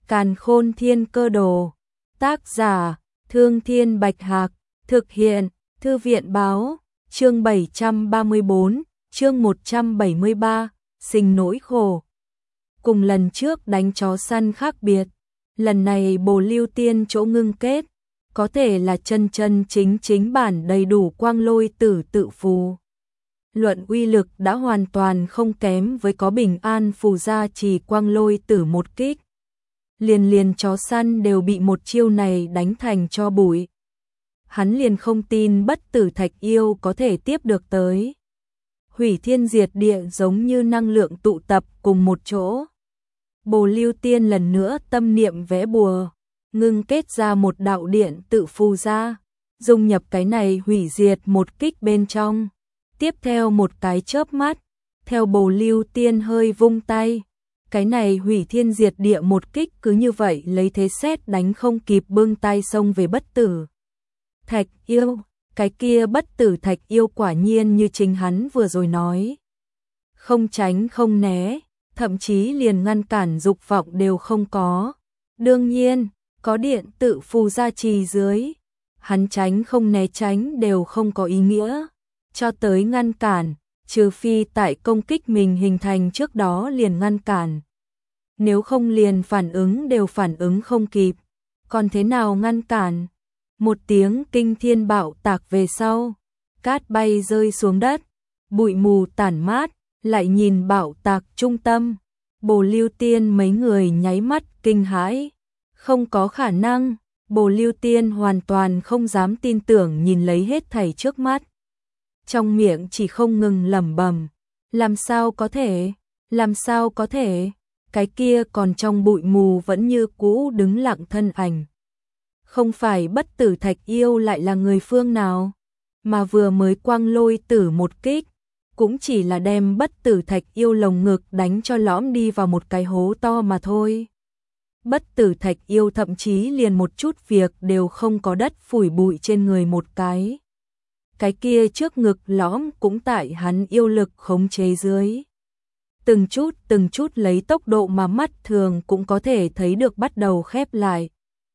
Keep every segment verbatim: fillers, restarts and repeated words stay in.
Càn Khôn Thiên Cơ Đồ. Tác giả: Thương Thiên Bạch Hạc. Thực hiện: Thư viện báo. Chương bảy trăm ba mươi tư, chương một trăm bảy mươi ba, sinh nỗi khổ. Cùng lần trước đánh chó săn khác biệt, lần này Bồ Lưu Tiên chỗ ngưng kết, có thể là chân chân chính chính bản đầy đủ Quang Lôi Tử tự phù. Luận uy lực đã hoàn toàn không kém với có Bình An phù gia trì Quang Lôi Tử một kích. Liền liền chó săn đều bị một chiêu này đánh thành cho bụi. Hắn liền không tin Bất Tử Thạch Yêu có thể tiếp được tới. Hủy thiên diệt địa giống như năng lượng tụ tập cùng một chỗ. Bồ Lưu Tiên lần nữa tâm niệm vẽ bùa, ngưng kết ra một đạo điện tự phù ra, dung nhập cái này hủy diệt một kích bên trong. Tiếp theo một cái chớp mắt, theo Bồ Lưu Tiên hơi vung tay, cái này hủy thiên diệt địa một kích cứ như vậy lấy thế sét đánh không kịp bưng tay xông về Bất Tử Thạch Yêu. Cái kia Bất Tử Thạch Yêu quả nhiên như chính hắn vừa rồi nói, không tránh không né, thậm chí liền ngăn cản dục vọng đều không có. Đương nhiên, có điện tự phù gia trì dưới, hắn tránh không né tránh đều không có ý nghĩa, cho tới ngăn cản, trừ phi tại công kích mình hình thành trước đó liền ngăn cản. Nếu không liền phản ứng đều phản ứng không kịp, còn thế nào ngăn cản? Một tiếng kinh thiên bạo tạc về sau, cát bay rơi xuống đất, bụi mù tản mát, lại nhìn bạo tạc trung tâm. Bồ Lưu Tiên mấy người nháy mắt kinh hãi. Không có khả năng, Bồ Lưu Tiên hoàn toàn không dám tin tưởng nhìn lấy hết thảy trước mắt. Trong miệng chỉ không ngừng lẩm bẩm, làm sao có thể, làm sao có thể, cái kia còn trong bụi mù vẫn như cũ đứng lặng thân ảnh. Không phải Bất Tử Thạch Yêu lại là người phương nào, mà vừa mới Quang Lôi Tử một kích, cũng chỉ là đem Bất Tử Thạch Yêu lồng ngực đánh cho lõm đi vào một cái hố to mà thôi. Bất Tử Thạch Yêu thậm chí liền một chút việc đều không có, đất phủi bụi trên người một cái. Cái kia trước ngực lõm cũng tại hắn yêu lực khống chế dưới. Từng chút từng chút lấy tốc độ mà mắt thường cũng có thể thấy được bắt đầu khép lại.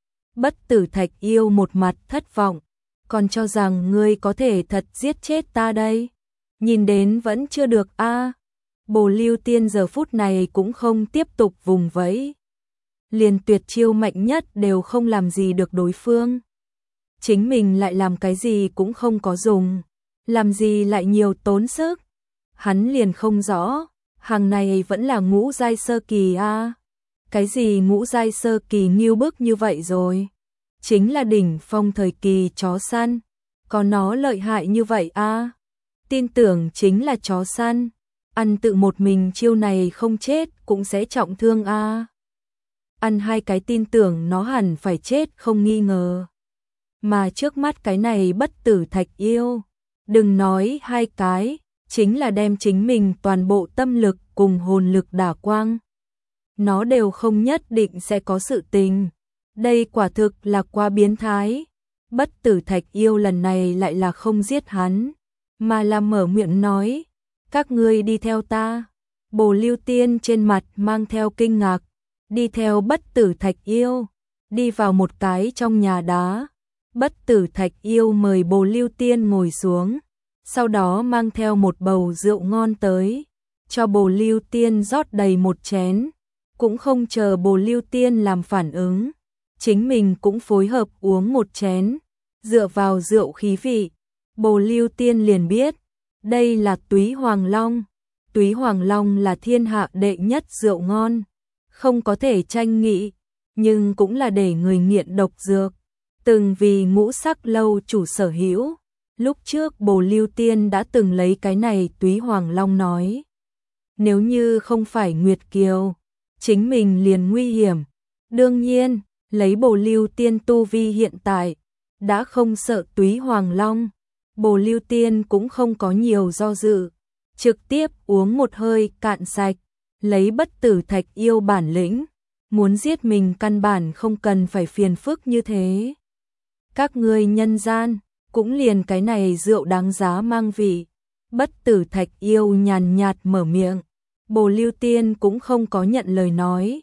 Bất Tử Thạch Yêu một mặt thất vọng, còn cho rằng ngươi có thể thật giết chết ta đây. Nhìn đến vẫn chưa được a. À. Bồ Lưu Tiên giờ phút này cũng không tiếp tục vùng vẫy. Liền tuyệt chiêu mạnh nhất đều không làm gì được đối phương. Chính mình lại làm cái gì cũng không có dùng, làm gì lại nhiều tốn sức. Hắn liền không rõ, hàng này vẫn là ngũ giai sơ kỳ a. À. Cái gì ngũ giai sơ kỳ nghiêu bức như vậy rồi? Chính là đỉnh phong thời kỳ chó săn, có nó lợi hại như vậy a? À? Tin tưởng chính là chó săn, ăn tự một mình chiêu này không chết cũng sẽ trọng thương a. À? Ăn hai cái tin tưởng nó hẳn phải chết không nghi ngờ. Mà trước mắt cái này Bất Tử Thạch Yêu, đừng nói hai cái, chính là đem chính mình toàn bộ tâm lực cùng hồn lực đả quang, nó đều không nhất định sẽ có sự tình. Đây quả thực là quá biến thái. Bất Tử Thạch Yêu lần này lại là không giết hắn, mà là mở miệng nói, các ngươi đi theo ta. Bồ Lưu Tiên trên mặt mang theo kinh ngạc, đi theo Bất Tử Thạch Yêu, đi vào một cái trong nhà đá. Bất Tử Thạch Yêu mời Bồ Lưu Tiên ngồi xuống, sau đó mang theo một bầu rượu ngon tới, cho Bồ Lưu Tiên rót đầy một chén, cũng không chờ Bồ Lưu Tiên làm phản ứng, chính mình cũng phối hợp uống một chén. Dựa vào rượu khí vị, Bồ Lưu Tiên liền biết, đây là Túy Hoàng Long. Túy Hoàng Long là thiên hạ đệ nhất rượu ngon, không có thể tranh nghị, nhưng cũng là để người nghiện độc dược, từng vì Ngũ Sắc lâu chủ sở hữu. Lúc trước Bồ Lưu Tiên đã từng lấy cái này Túy Hoàng Long nói, nếu như không phải Nguyệt Kiều, chính mình liền nguy hiểm. Đương nhiên, lấy Bồ Lưu Tiên tu vi hiện tại, đã không sợ Túy Hoàng Long. Bồ Lưu Tiên cũng không có nhiều do dự, trực tiếp uống một hơi cạn sạch, lấy Bất Tử Thạch Yêu bản lĩnh, muốn giết mình căn bản không cần phải phiền phức như thế. Các ngươi nhân gian, cũng liền cái này rượu đáng giá mang vị. Bất Tử Thạch Yêu nhàn nhạt mở miệng, Bồ Lưu Tiên cũng không có nhận lời nói,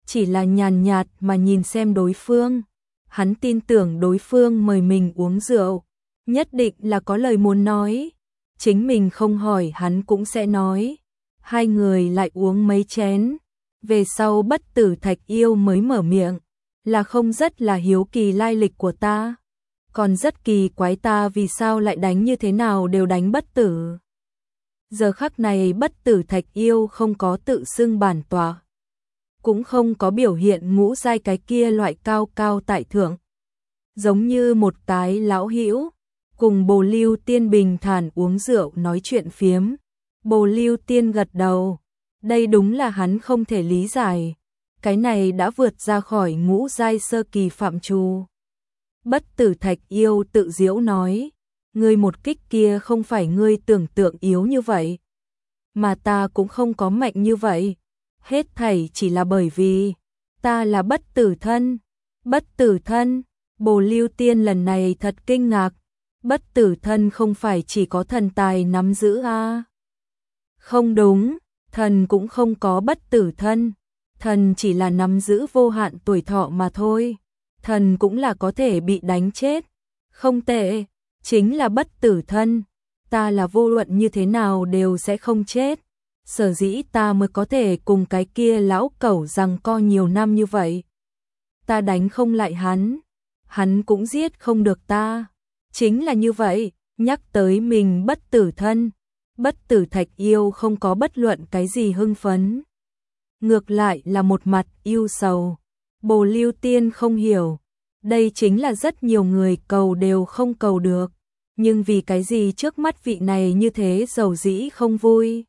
chỉ là nhàn nhạt mà nhìn xem đối phương. Hắn tin tưởng đối phương mời mình uống rượu, nhất định là có lời muốn nói. Chính mình không hỏi hắn cũng sẽ nói. Hai người lại uống mấy chén. Về sau Bất Tử Thạch Yêu mới mở miệng, là không rất là hiếu kỳ lai lịch của ta. Còn rất kỳ quái ta vì sao lại đánh như thế nào đều đánh bất tử. Giờ khắc này Bất Tử Thạch Yêu không có tự xưng bản tọa, cũng không có biểu hiện ngũ giai cái kia loại cao cao tại thượng. Giống như một cái lão hữu, cùng Bồ Lưu Tiên bình thản uống rượu nói chuyện phiếm. Bồ Lưu Tiên gật đầu, đây đúng là hắn không thể lý giải. Cái này đã vượt ra khỏi ngũ giai sơ kỳ phạm trù. Bất Tử Thạch Yêu tự giễu nói, ngươi một kích kia không phải ngươi tưởng tượng yếu như vậy, mà ta cũng không có mạnh như vậy. Hết thảy chỉ là bởi vì ta là bất tử thân. Bất tử thân? Bồ Lưu Tiên lần này thật kinh ngạc. Bất tử thân không phải chỉ có thần tài nắm giữ a? Không đúng, thần cũng không có bất tử thân. Thần chỉ là nắm giữ vô hạn tuổi thọ mà thôi. Thần cũng là có thể bị đánh chết. Không tệ, chính là bất tử thân. Ta là vô luận như thế nào đều sẽ không chết. Sở dĩ ta mới có thể cùng cái kia lão cẩu giằng co nhiều năm như vậy. Ta đánh không lại hắn, hắn cũng giết không được ta. Chính là như vậy, nhắc tới mình bất tử thân, Bất Tử Thạch Yêu không có bất luận cái gì hưng phấn. Ngược lại là một mặt yêu sầu. Bồ Lưu Tiên không hiểu, đây chính là rất nhiều người cầu đều không cầu được. Nhưng vì cái gì trước mắt vị này như thế dầu dĩ không vui.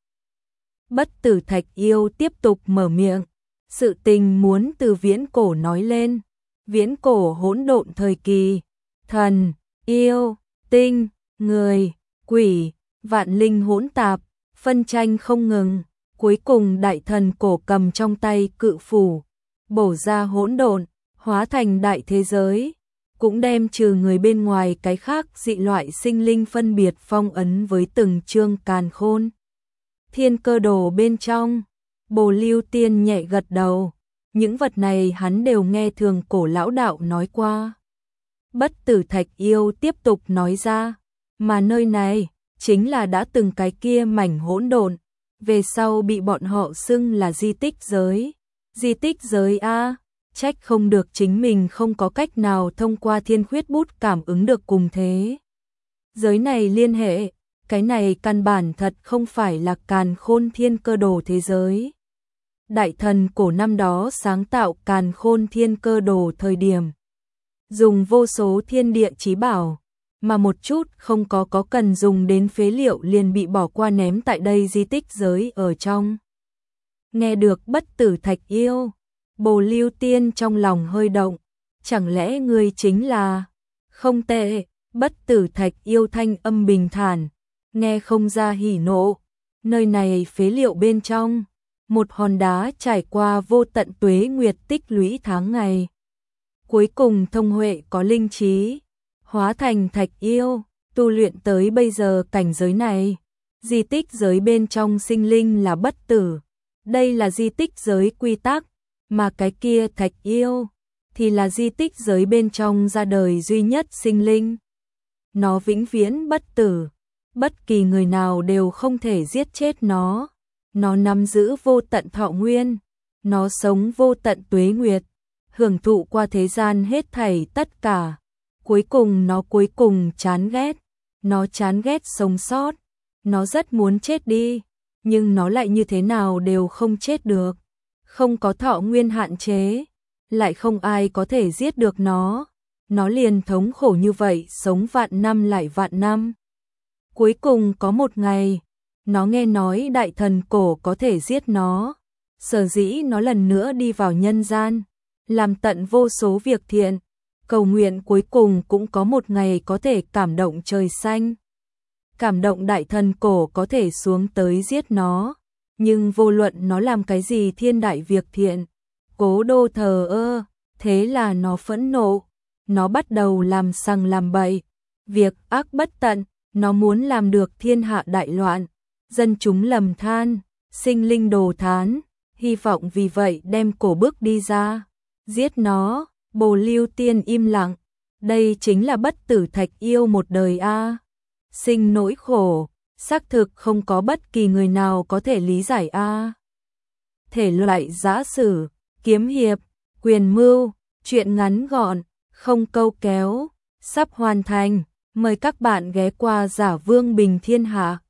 Bất Tử Thạch Yêu tiếp tục mở miệng, sự tình muốn từ viễn cổ nói lên. Viễn cổ hỗn độn thời kỳ, thần, yêu, tinh, người, quỷ, vạn linh hỗn tạp, phân tranh không ngừng. Cuối cùng đại thần cổ cầm trong tay cự phủ, bổ ra hỗn độn, hóa thành đại thế giới, cũng đem trừ người bên ngoài cái khác dị loại sinh linh phân biệt phong ấn với từng chương càn khôn. Thiên Cơ Đồ bên trong, Bồ Lưu Tiên nhẹ gật đầu, những vật này hắn đều nghe thường cổ lão đạo nói qua. Bất Tử Thạch Yêu tiếp tục nói ra, mà nơi này chính là đã từng cái kia mảnh hỗn độn, về sau bị bọn họ xưng là di tích giới. Di tích giới a, trách không được chính mình không có cách nào thông qua thiên khuyết bút cảm ứng được cùng thế giới này liên hệ. Cái này căn bản thật không phải là càn khôn thiên cơ đồ thế giới. Đại thần cổ năm đó sáng tạo càn khôn thiên cơ đồ thời điểm, dùng vô số thiên địa chí bảo, mà một chút không có có cần dùng đến phế liệu liền bị bỏ qua ném tại đây di tích giới ở trong. Nghe được Bất Tử Thạch Yêu, Bồ Lưu Tiên trong lòng hơi động, chẳng lẽ ngươi chính là... Không tệ, Bất Tử Thạch Yêu thanh âm bình thản, nghe không ra hỉ nộ. Nơi này phế liệu bên trong, một hòn đá trải qua vô tận tuế nguyệt tích lũy tháng ngày, cuối cùng thông huệ có linh trí, hóa thành thạch yêu, tu luyện tới bây giờ cảnh giới này. Di tích giới bên trong sinh linh là bất tử, đây là di tích giới quy tắc, mà cái kia thạch yêu thì là di tích giới bên trong ra đời duy nhất sinh linh. Nó vĩnh viễn bất tử, bất kỳ người nào đều không thể giết chết nó. Nó nắm giữ vô tận thọ nguyên, nó sống vô tận tuế nguyệt, hưởng thụ qua thế gian hết thảy tất cả. Cuối cùng nó cuối cùng chán ghét, nó chán ghét sống sót, nó rất muốn chết đi, nhưng nó lại như thế nào đều không chết được. Không có thọ nguyên hạn chế, lại không ai có thể giết được nó. Nó liền thống khổ như vậy sống vạn năm lại vạn năm. Cuối cùng có một ngày, nó nghe nói đại thần cổ có thể giết nó, sở dĩ nó lần nữa đi vào nhân gian, làm tận vô số việc thiện, cầu nguyện cuối cùng cũng có một ngày có thể cảm động trời xanh. Cảm động đại thần cổ có thể xuống tới giết nó, nhưng vô luận nó làm cái gì thiên đại việc thiện, Cố Đô thờ ơ, thế là nó phẫn nộ, nó bắt đầu làm sằng làm bậy, việc ác bất tận, nó muốn làm được thiên hạ đại loạn, dân chúng lầm than, sinh linh đồ thán, hy vọng vì vậy đem cổ bức đi ra, giết nó. Bồ Lưu Tiên im lặng, đây chính là bất tử thạch yêu một đời a. Sinh nỗi khổ, xác thực không có bất kỳ người nào có thể lý giải a. Thể loại giã sử, kiếm hiệp, quyền mưu, truyện ngắn gọn, không câu kéo, sắp hoàn thành, mời các bạn ghé qua Giả Vương Bình Thiên Hạ.